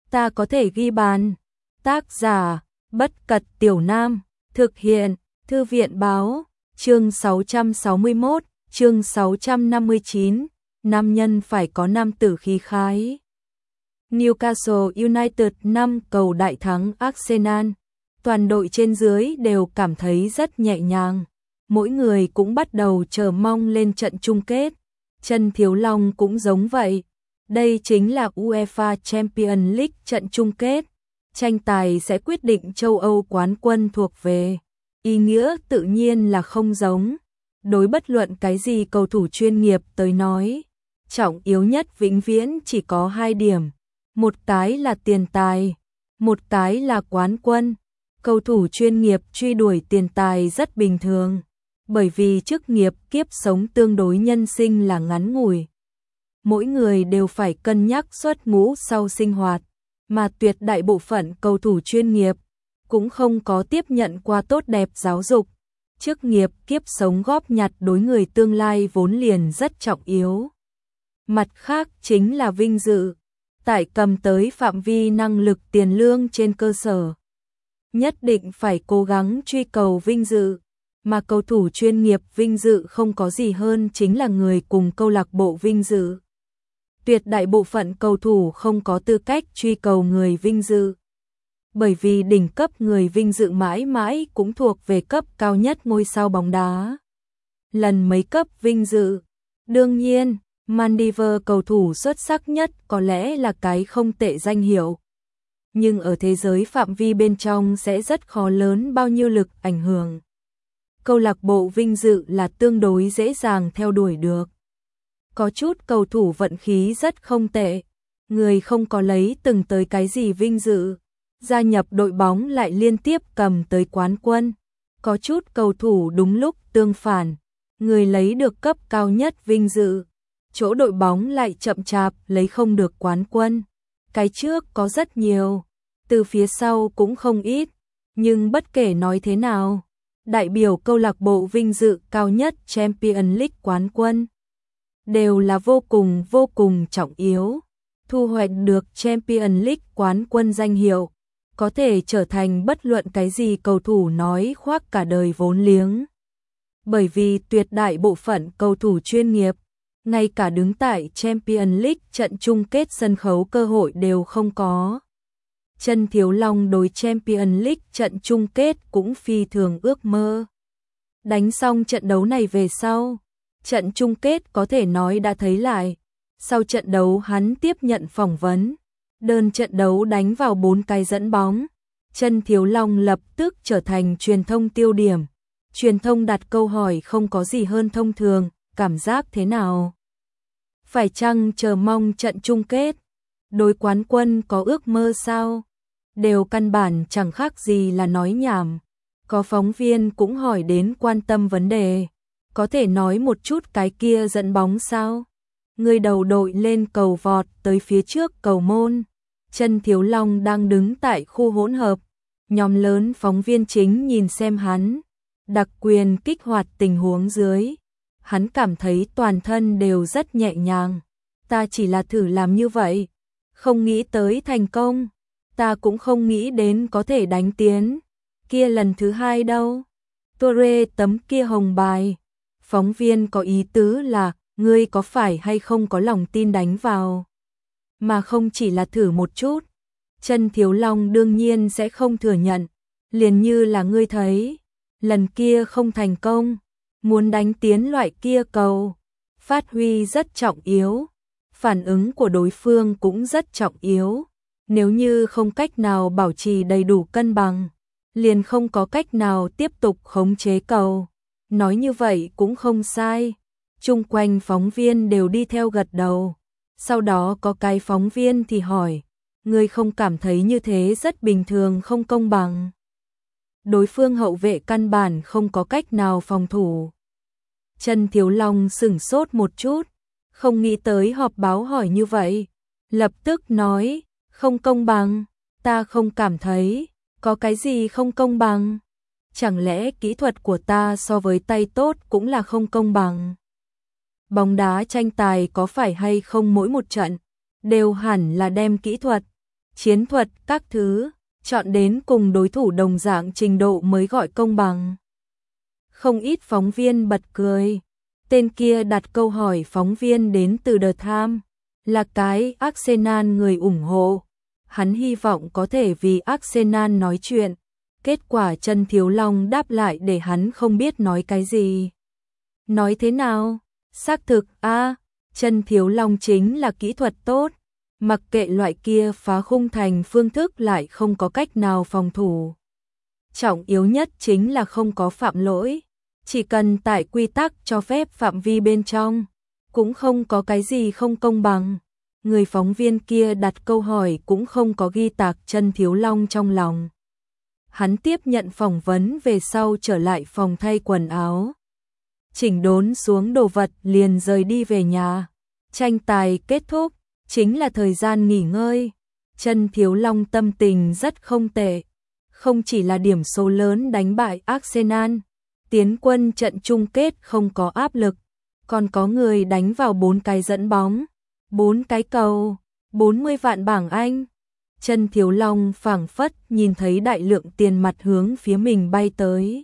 ta có thể ghi bàn. Tác giả, Bất Cật Tiểu Nam, thực hiện, Thư viện Báo, chương 661, chương 659, nam nhân phải có nam tử khí khái. Newcastle United 5 cầu đại thắng Arsenal, toàn đội trên dưới đều cảm thấy rất nhẹ nhàng, mỗi người cũng bắt đầu chờ mong lên trận chung kết. Trần Thiếu Long cũng giống vậy. Đây chính là UEFA Champions League trận chung kết. Tranh tài sẽ quyết định châu Âu quán quân thuộc về. Ý nghĩa tự nhiên là không giống. Đối bất luận cái gì cầu thủ chuyên nghiệp tới nói, trọng yếu nhất vĩnh viễn chỉ có hai điểm. Một cái là tiền tài, một cái là quán quân. Cầu thủ chuyên nghiệp truy đuổi tiền tài rất bình thường, bởi vì chức nghiệp kiếp sống tương đối nhân sinh là ngắn ngủi. Mỗi người đều phải cân nhắc xuất ngũ sau sinh hoạt, mà tuyệt đại bộ phận cầu thủ chuyên nghiệp cũng không có tiếp nhận qua tốt đẹp giáo dục. Chức nghiệp kiếp sống góp nhặt đối người tương lai vốn liền rất trọng yếu. Mặt khác chính là vinh dự, tại cầm tới phạm vi năng lực tiền lương trên cơ sở. Nhất định phải cố gắng truy cầu vinh dự, mà cầu thủ chuyên nghiệp vinh dự không có gì hơn chính là người cùng câu lạc bộ vinh dự. Tuyệt đại bộ phận cầu thủ không có tư cách truy cầu người vinh dự, bởi vì đỉnh cấp người vinh dự mãi mãi cũng thuộc về cấp cao nhất ngôi sao bóng đá. Lần mấy cấp vinh dự, đương nhiên, Maldives cầu thủ xuất sắc nhất có lẽ là cái không tệ danh hiệu. Nhưng ở thế giới phạm vi bên trong sẽ rất khó lớn bao nhiêu lực ảnh hưởng. Câu lạc bộ vinh dự là tương đối dễ dàng theo đuổi được. Có chút cầu thủ vận khí rất không tệ, người không có lấy từng tới cái gì vinh dự, gia nhập đội bóng lại liên tiếp cầm tới quán quân. Có chút cầu thủ đúng lúc tương phản, người lấy được cấp cao nhất vinh dự, chỗ đội bóng lại chậm chạp lấy không được quán quân. Cái trước có rất nhiều, từ phía sau cũng không ít, nhưng bất kể nói thế nào, đại biểu câu lạc bộ vinh dự cao nhất Champions League quán quân đều là vô cùng trọng yếu. Thu hoạch được Champions League quán quân danh hiệu có thể trở thành bất luận cái gì cầu thủ nói khoác cả đời vốn liếng. Bởi vì tuyệt đại bộ phận cầu thủ chuyên nghiệp, ngay cả đứng tại Champions League trận chung kết sân khấu cơ hội đều không có. Trần Thiếu Long đối Champions League trận chung kết cũng phi thường ước mơ. Đánh xong trận đấu này về sau, trận chung kết có thể nói đã thấy lại. Sau trận đấu hắn tiếp nhận phỏng vấn, đơn trận đấu đánh vào 4 cái dẫn bóng. Trần Thiếu Long lập tức trở thành truyền thông tiêu điểm. Truyền thông đặt câu hỏi không có gì hơn thông thường, cảm giác thế nào? Phải chăng chờ mong trận chung kết? Đối quán quân có ước mơ sao? Đều căn bản chẳng khác gì là nói nhảm. Có phóng viên cũng hỏi đến quan tâm vấn đề. Có thể nói một chút cái kia dẫn bóng sao? Người đầu đội lên cầu vọt tới phía trước cầu môn. Trần Thiếu Long đang đứng tại khu hỗn hợp. Nhóm lớn phóng viên chính nhìn xem hắn. Đặc quyền kích hoạt tình huống dưới. Hắn cảm thấy toàn thân đều rất nhẹ nhàng. Ta chỉ là thử làm như vậy. Không nghĩ tới thành công. Ta cũng không nghĩ đến có thể đánh tiến. Kia lần thứ hai đâu. Toure tấm kia hồng bài. Phóng viên có ý tứ là, ngươi có phải hay không có lòng tin đánh vào, mà không chỉ là thử một chút. Trần Thiếu Long đương nhiên sẽ không thừa nhận, liền như là ngươi thấy, lần kia không thành công, muốn đánh tiến loại kia cầu, phát huy rất trọng yếu, phản ứng của đối phương cũng rất trọng yếu. Nếu như không cách nào bảo trì đầy đủ cân bằng, liền không có cách nào tiếp tục khống chế cầu. Nói như vậy cũng không sai. Chung quanh phóng viên đều đi theo gật đầu. Sau đó có cái phóng viên thì hỏi, ngươi không cảm thấy như thế rất bình thường không công bằng? Đối phương hậu vệ căn bản không có cách nào phòng thủ. Trần Thiếu Long sửng sốt một chút, không nghĩ tới họp báo hỏi như vậy. Lập tức nói, không công bằng, ta không cảm thấy, có cái gì không công bằng? Chẳng lẽ kỹ thuật của ta so với tay tốt cũng là không công bằng? Bóng đá tranh tài có phải hay không mỗi một trận đều hẳn là đem kỹ thuật chiến thuật các thứ, chọn đến cùng đối thủ đồng dạng trình độ mới gọi công bằng. Không ít phóng viên bật cười. Tên kia đặt câu hỏi phóng viên đến từ The Times, là cái Arsenal người ủng hộ. Hắn hy vọng có thể vì Arsenal nói chuyện. Kết quả Trần Thiếu Long đáp lại để hắn không biết nói cái gì. Nói thế nào? Xác thực, Trần Thiếu Long chính là kỹ thuật tốt. Mặc kệ loại kia phá khung thành phương thức lại không có cách nào phòng thủ. Trọng yếu nhất chính là không có phạm lỗi. Chỉ cần tại quy tắc cho phép phạm vi bên trong, cũng không có cái gì không công bằng. Người phóng viên kia đặt câu hỏi cũng không có ghi tạc Trần Thiếu Long trong lòng. Hắn tiếp nhận phỏng vấn về sau trở lại phòng thay quần áo. Chỉnh đốn xuống đồ vật liền rời đi về nhà. Tranh tài kết thúc, chính là thời gian nghỉ ngơi. Trần Thiếu Long tâm tình rất không tệ. Không chỉ là điểm số lớn đánh bại Arsenal, tiến quân trận chung kết không có áp lực, còn có người đánh vào 4 cái dẫn bóng, 4 cái cầu, 40 vạn bảng Anh. Trần Thiếu Long phảng phất nhìn thấy đại lượng tiền mặt hướng phía mình bay tới.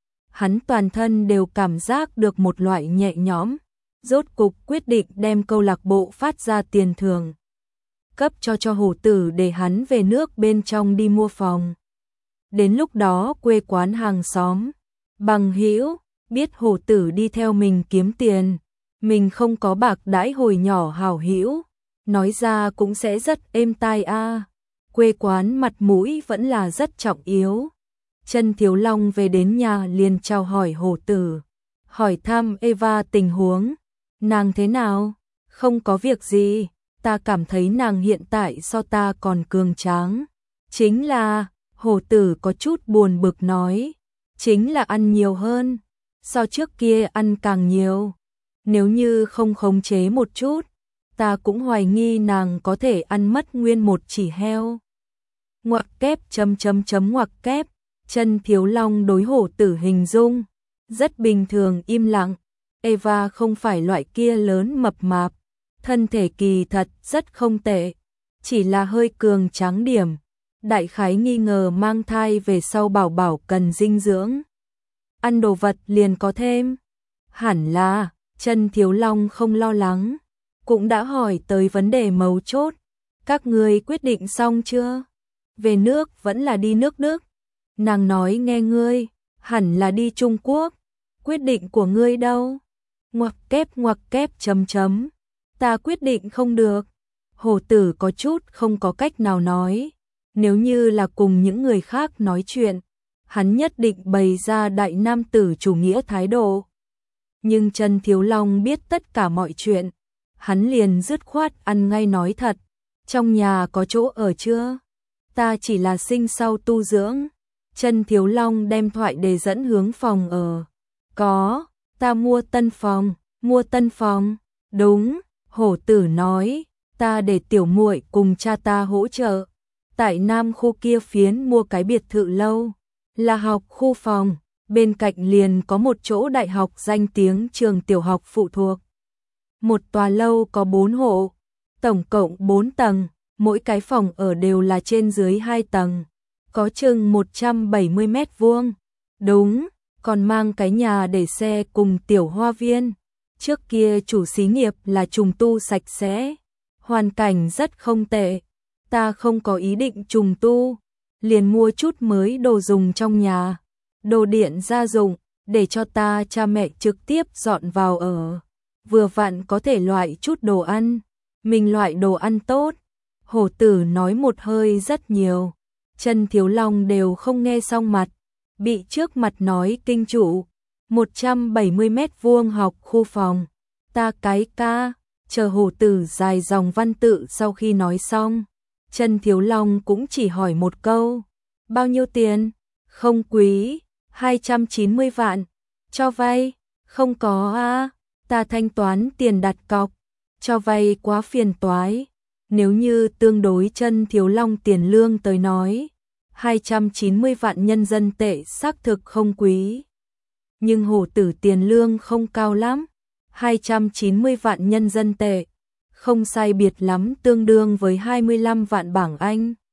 Hắn toàn thân đều cảm giác được một loại nhẹ nhõm, rốt cục quyết định đem câu lạc bộ phát ra tiền thưởng cấp cho Hổ Tử để hắn về nước bên trong đi mua phòng. Đến lúc đó quê quán hàng xóm, bằng hữu biết Hổ Tử đi theo mình kiếm tiền, mình không có bạc đãi hồi nhỏ hảo hữu, nói ra cũng sẽ rất êm tai Quê quán mặt mũi vẫn là rất trọng yếu. Trần Thiếu Long về đến nhà liền chào hỏi Hổ Tử, hỏi thăm Eva tình huống, nàng thế nào? Không có việc gì, ta cảm thấy nàng hiện tại so ta còn cường tráng. Chính là, Hổ Tử có chút buồn bực nói, chính là ăn nhiều hơn, so trước kia ăn càng nhiều. Nếu như không khống chế một chút, ta cũng hoài nghi nàng có thể ăn mất nguyên một chỉ heo. Ngoặc kép ngoặc kép. Trần Thiếu Long đối Hổ Tử hình dung rất bình thường im lặng. Eva không phải loại kia lớn mập mạp, thân thể kỳ thật rất không tệ, chỉ là hơi cường tráng điểm. Đại khái nghi ngờ mang thai về sau bảo bảo cần dinh dưỡng, ăn đồ vật liền có thêm. Hẳn là, Trần Thiếu Long không lo lắng, cũng đã hỏi tới vấn đề mấu chốt. Các ngươi quyết định xong chưa? Về nước vẫn là đi nước Đức? Nàng nói nghe ngươi, hẳn là đi Trung Quốc. Quyết định của ngươi đâu? Ngoặc kép ta quyết định không được. Hổ Tử có chút không có cách nào nói. Nếu như là cùng những người khác nói chuyện, hắn nhất định bày ra đại nam tử chủ nghĩa thái độ. Nhưng Trần Thiếu Long biết tất cả mọi chuyện, hắn liền dứt khoát ăn ngay nói thật. Trong nhà có chỗ ở chưa? Ta chỉ là sinh sau tu dưỡng. Trần Thiếu Long đem thoại đề dẫn hướng phòng ở. Có, ta mua tân phòng. Đúng, Hổ Tử nói, ta để tiểu muội cùng cha ta hỗ trợ. Tại Nam khu kia phiến mua cái biệt thự lâu, là học khu phòng, bên cạnh liền có một chỗ đại học danh tiếng trường tiểu học phụ thuộc. Một tòa lâu có 4 hộ, tổng cộng 4 tầng, mỗi cái phòng ở đều là trên dưới 2 tầng, có chừng 170 mét vuông. Đúng, còn mang cái nhà để xe cùng tiểu hoa viên. Trước kia chủ xí nghiệp là trùng tu sạch sẽ, hoàn cảnh rất không tệ. Ta không có ý định trùng tu, liền mua chút mới đồ dùng trong nhà, đồ điện gia dụng, để cho ta cha mẹ trực tiếp dọn vào ở. Vừa vặn có thể loại chút đồ ăn, mình loại đồ ăn tốt. Hổ Tử nói một hơi rất nhiều, Trần Thiếu Long đều không nghe xong mặt, bị trước mặt nói kinh chủ. 170 mét vuông học khu phòng, ta cái ca, chờ Hổ Tử dài dòng văn tự sau khi nói xong. Trần Thiếu Long cũng chỉ hỏi một câu, bao nhiêu tiền? Không quý, 290 vạn. Cho vay? Không có ta thanh toán tiền đặt cọc. Cho vay quá phiền toái. Nếu như tương đối Trần Thiếu Long tiền lương tới nói, 290 vạn nhân dân tệ xác thực không quý. Nhưng Hổ Tử tiền lương không cao lắm, 290 vạn nhân dân tệ, không sai biệt lắm tương đương với 25 vạn bảng Anh.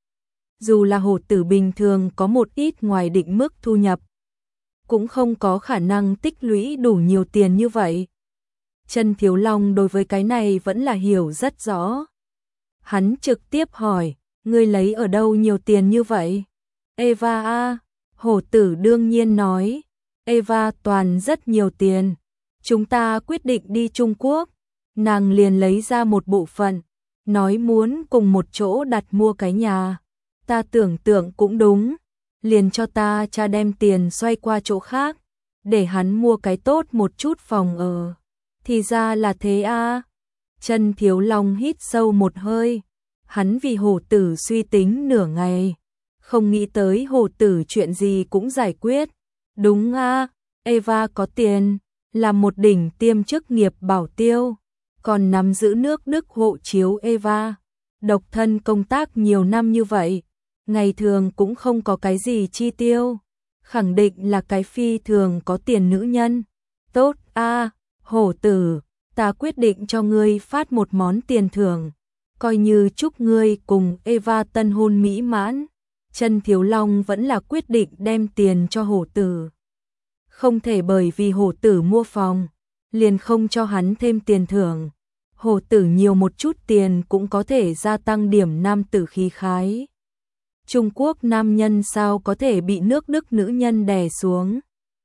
dù là hổ tử bình thường có một ít ngoài định mức thu nhập, cũng không có khả năng tích lũy đủ nhiều tiền như vậy. Chân Thiếu Long đối với cái này vẫn là hiểu rất rõ. Hắn trực tiếp hỏi, ngươi lấy ở đâu nhiều tiền như vậy? Eva a, hổ tử đương nhiên nói, Eva toàn rất nhiều tiền. Chúng ta quyết định đi Trung Quốc, nàng liền lấy ra một bộ phận, nói muốn cùng một chỗ đặt mua cái nhà. Ta tưởng tượng cũng đúng, liền cho ta cha đem tiền xoay qua chỗ khác, để hắn mua cái tốt một chút phòng ở. Thì ra là thế a. Chân Thiếu Long hít sâu một hơi, hắn vì hổ tử suy tính nửa ngày, không nghĩ tới hổ tử chuyện gì cũng giải quyết. Đúng a, Eva có tiền, là một đỉnh tiêm chức nghiệp bảo tiêu, còn nắm giữ nước Đức hộ chiếu Eva. Độc thân công tác nhiều năm như vậy, ngày thường cũng không có cái gì chi tiêu, khẳng định là cái phi thường có tiền nữ nhân. Tốt a, hổ tử, ta quyết định cho ngươi phát một món tiền thưởng, coi như chúc ngươi cùng Eva tân hôn mỹ mãn. Chân Thiếu Long vẫn là quyết định đem tiền cho hổ tử. Không thể bởi vì hổ tử mua phòng, liền không cho hắn thêm tiền thưởng. Hổ tử nhiều một chút tiền cũng có thể gia tăng điểm nam tử khí khái. Trung Quốc nam nhân sao có thể bị nước Đức nữ nhân đè xuống.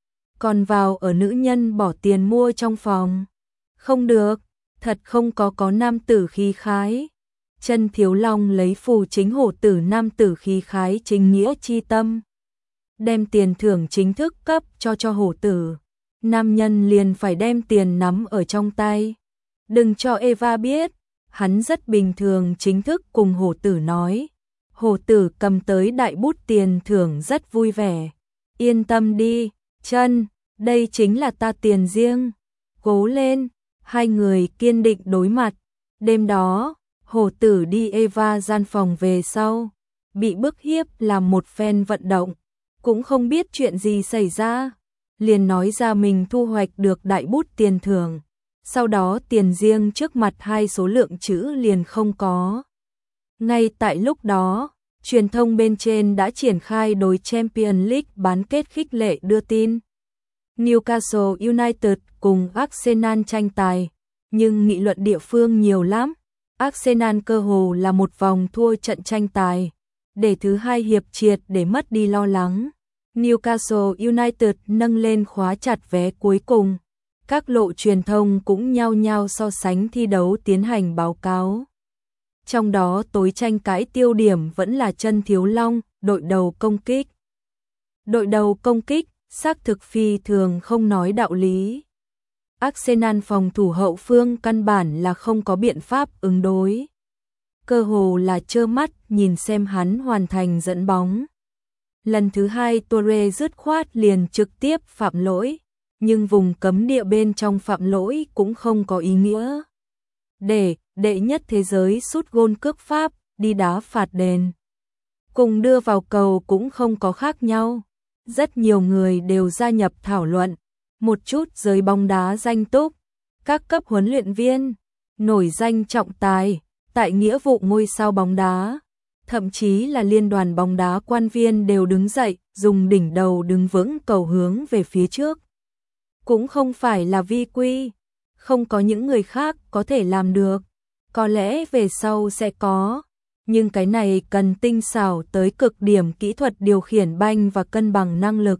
Còn vào ở nữ nhân bỏ tiền mua trong phòng. Không được, thật không có nam tử khí khái. Chân Thiếu Long lấy phù chính hổ tử nam tử khí khái chính nghĩa chi tâm, đem tiền thưởng chính thức cấp cho hổ tử. Nam nhân liền phải đem tiền nắm ở trong tay. Đừng cho Eva biết, hắn rất bình thường chính thức cùng hổ tử nói. Hổ tử cầm tới đại bút tiền thưởng rất vui vẻ. Yên tâm đi, Chân, đây chính là ta tiền riêng. Cố lên, hai người kiên định đối mặt. Đêm đó, hổ tử đi Eva gian phòng về sau, bị bức hiếp làm một phen vận động, cũng không biết chuyện gì xảy ra, liền nói ra mình thu hoạch được đại bút tiền thưởng. Sau đó tiền riêng trước mặt hai số lượng chữ liền không có. Ngay tại lúc đó, truyền thông bên trên đã triển khai đối Champions League bán kết khích lệ đưa tin. Newcastle United cùng Arsenal tranh tài, nhưng nghị luận địa phương nhiều lắm. Arsenal cơ hồ là một vòng thua trận tranh tài, để thứ hai hiệp triệt để mất đi lo lắng. Newcastle United nâng lên khóa chặt vé cuối cùng. Các lộ truyền thông cũng nhao nhao so sánh thi đấu tiến hành báo cáo. Trong đó tối tranh cãi tiêu điểm vẫn là Chân Thiếu Long, đội đầu công kích. Đội đầu công kích, xác thực phi thường không nói đạo lý. Arsenal phòng thủ hậu phương căn bản là không có biện pháp ứng đối. Cơ hồ là trơ mắt nhìn xem hắn hoàn thành dẫn bóng. Lần thứ hai Toure dứt khoát liền trực tiếp phạm lỗi, nhưng vùng cấm địa bên trong phạm lỗi cũng không có ý nghĩa. Để đệ nhất thế giới sút gôn cước Pháp đi đá phạt đền, cùng đưa vào cầu cũng không có khác nhau. Rất nhiều người đều gia nhập thảo luận, một chút giới bóng đá danh túc, các cấp huấn luyện viên, nổi danh trọng tài, tại nghĩa vụ ngôi sao bóng đá, thậm chí là liên đoàn bóng đá quan viên đều đứng dậy, dùng đỉnh đầu đứng vững cầu hướng về phía trước. Cũng không phải là vi quy, không có những người khác có thể làm được, có lẽ về sau sẽ có, nhưng cái này cần tinh xảo tới cực điểm kỹ thuật điều khiển banh và cân bằng năng lực.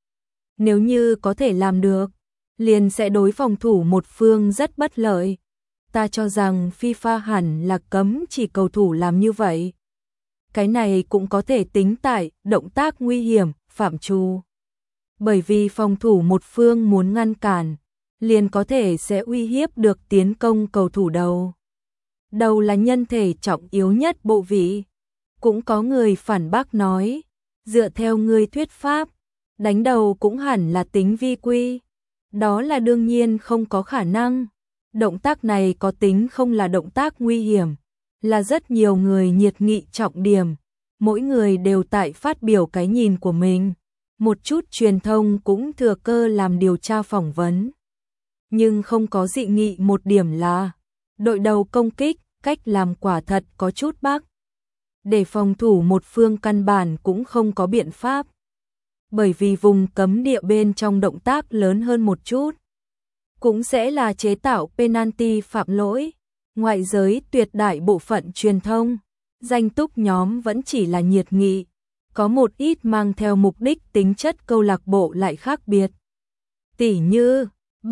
Nếu như có thể làm được, liền sẽ đối phòng thủ một phương rất bất lợi. Ta cho rằng FIFA hẳn là cấm chỉ cầu thủ làm như vậy. Cái này cũng có thể tính tại động tác nguy hiểm, phạm trù. Bởi vì phòng thủ một phương muốn ngăn cản, liền có thể sẽ uy hiếp được tiến công cầu thủ đầu. Đầu là nhân thể trọng yếu nhất bộ vị. Cũng có người phản bác nói, dựa theo người thuyết pháp, đánh đầu cũng hẳn là tính vi quy. Đó là đương nhiên không có khả năng. Động tác này có tính không là động tác nguy hiểm, là rất nhiều người nhiệt nghị trọng điểm. Mỗi người đều tại phát biểu cái nhìn của mình. Một chút truyền thông cũng thừa cơ làm điều tra phỏng vấn. Nhưng không có dị nghị một điểm là đội đầu công kích, cách làm quả thật có chút bác. để phòng thủ một phương căn bản cũng không có biện pháp. Bởi vì vùng cấm địa bên trong động tác lớn hơn một chút, cũng sẽ là chế tạo penalty phạm lỗi. Ngoại giới tuyệt đại bộ phận truyền thông, danh túc nhóm vẫn chỉ là nhiệt nghị, có một ít mang theo mục đích tính chất câu lạc bộ lại khác biệt. Tỉ như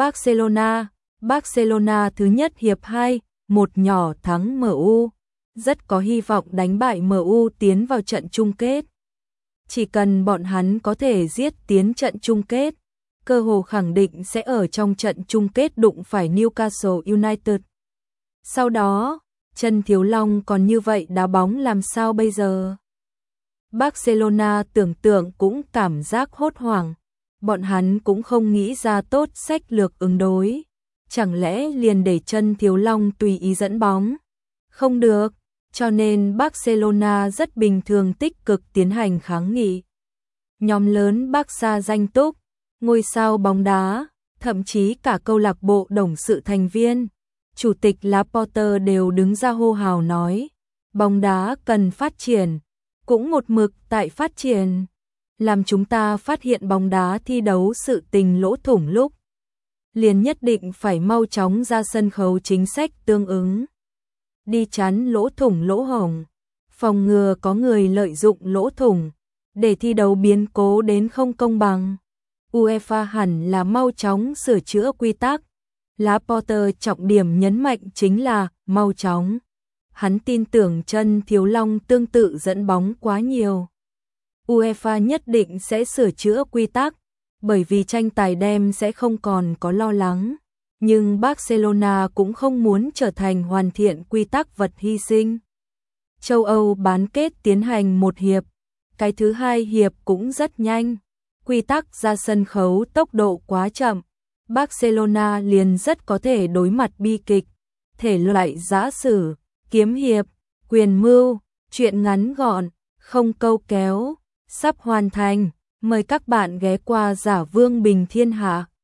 Barcelona thứ nhất hiệp 2, 1 nhỏ thắng MU, rất có hy vọng đánh bại MU tiến vào trận chung kết. Chỉ cần bọn hắn có thể giết tiến trận chung kết, cơ hồ khẳng định sẽ ở trong trận chung kết đụng phải Newcastle United. Sau đó, Trần Thiếu Long còn như vậy đá bóng làm sao bây giờ? Barcelona tưởng tượng cũng cảm giác hốt hoảng, bọn hắn cũng không nghĩ ra tốt sách lược ứng đối. Chẳng lẽ liền để Trần Thiếu Long tùy ý dẫn bóng? Không được, cho nên Barcelona rất bình thường tích cực tiến hành kháng nghị. Nhóm lớn Barca danh túc, ngôi sao bóng đá, thậm chí cả câu lạc bộ董sự thành viên, chủ tịch Laporte đều đứng ra hô hào nói, bóng đá cần phát triển, cũng một mực tại phát triển, làm chúng ta phát hiện bóng đá thi đấu sự tình lỗ thủng lúc, liền nhất định phải mau chóng ra sân khấu chính sách tương ứng, đi chắn lỗ thủng lỗ hổng, phòng ngừa có người lợi dụng lỗ thủng để thi đấu biến cố đến không công bằng. UEFA hẳn là mau chóng sửa chữa quy tắc. Laporte trọng điểm nhấn mạnh chính là mau chóng. Hắn tin tưởng Trần Thiếu Long tương tự dẫn bóng quá nhiều. UEFA nhất định sẽ sửa chữa quy tắc, bởi vì tranh tài đêm sẽ không còn có lo lắng. Nhưng Barcelona cũng không muốn trở thành hoàn thiện quy tắc vật hy sinh. Châu Âu bán kết tiến hành một hiệp, cái thứ hai hiệp cũng rất nhanh. Quy tắc ra sân khấu tốc độ quá chậm, Barcelona liền rất có thể đối mặt bi kịch, thể loại giã sử, kiếm hiệp, quyền mưu, truyện ngắn gọn, không câu kéo, sắp hoàn thành. Mời các bạn ghé qua Giả Vương Bình Thiên Hạ.